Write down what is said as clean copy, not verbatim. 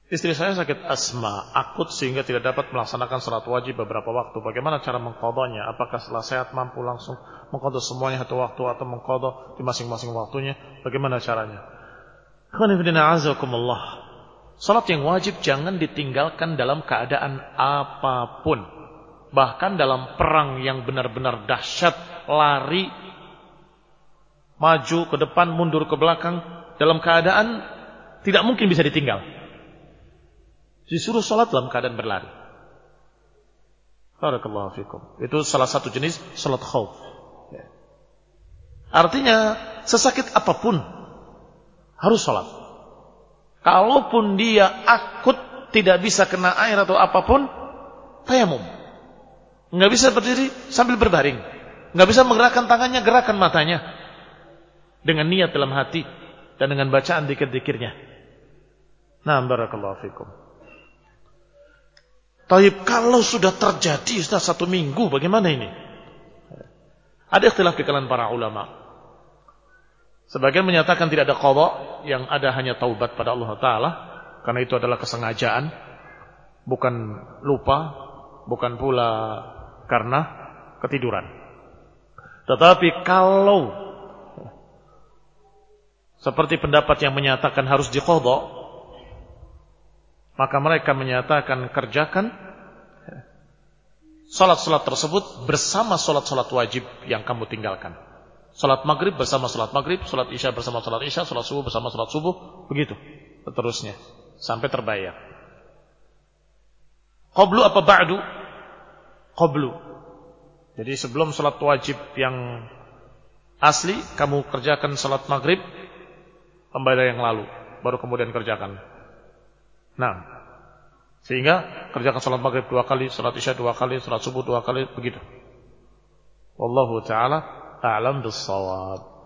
Istri saya sakit asma akut sehingga tidak dapat melaksanakan salat wajib beberapa waktu. Bagaimana cara mengqadanya? Apakah setelah sehat mampu langsung mengqadha semuanya satu waktu atau mengqadha di masing-masing waktunya? Bagaimana caranya? Salat yang wajib jangan ditinggalkan dalam keadaan apapun. Bahkan dalam perang yang benar-benar dahsyat, lari, maju ke depan, mundur ke belakang, dalam keadaan tidak mungkin bisa ditinggal. Disuruh salat dalam keadaan berlari. Barakallahu fikum. Itu salah satu jenis salat khauf. Artinya sesakit apapun harus salat. Kalaupun dia akut tidak bisa kena air atau apapun, tayamum. Enggak bisa berdiri sambil berbaring. Enggak bisa menggerakkan tangannya, gerakan matanya. Dengan niat dalam hati dan dengan bacaan dzikir-dzikirnya. Nah, barakallahu fikum. Taib, kalau sudah terjadi sudah 1 minggu, bagaimana ini? Ada ikhtilaf di kalangan para ulama. Sebagian menyatakan tidak ada qadha, yang ada hanya taubat pada Allah Ta'ala, karena itu adalah kesengajaan, bukan lupa, bukan pula karena ketiduran. Tetapi kalau seperti pendapat yang menyatakan harus diqadha, maka mereka menyatakan kerjakan salat-salat tersebut bersama salat-salat wajib yang kamu tinggalkan. Salat maghrib bersama salat maghrib, salat isya bersama salat isya, salat subuh bersama salat subuh, begitu seterusnya sampai terbayar. Qablu apa ba'du? Qablu. Jadi sebelum salat wajib yang asli kamu kerjakan salat maghrib kembali yang lalu, baru kemudian kerjakan. Nah, sehingga kerjakan salat maghrib 2 kali, salat isya 2 kali, salat subuh 2 kali, begitu. Wallahu ta'ala a'lam bis-shawab.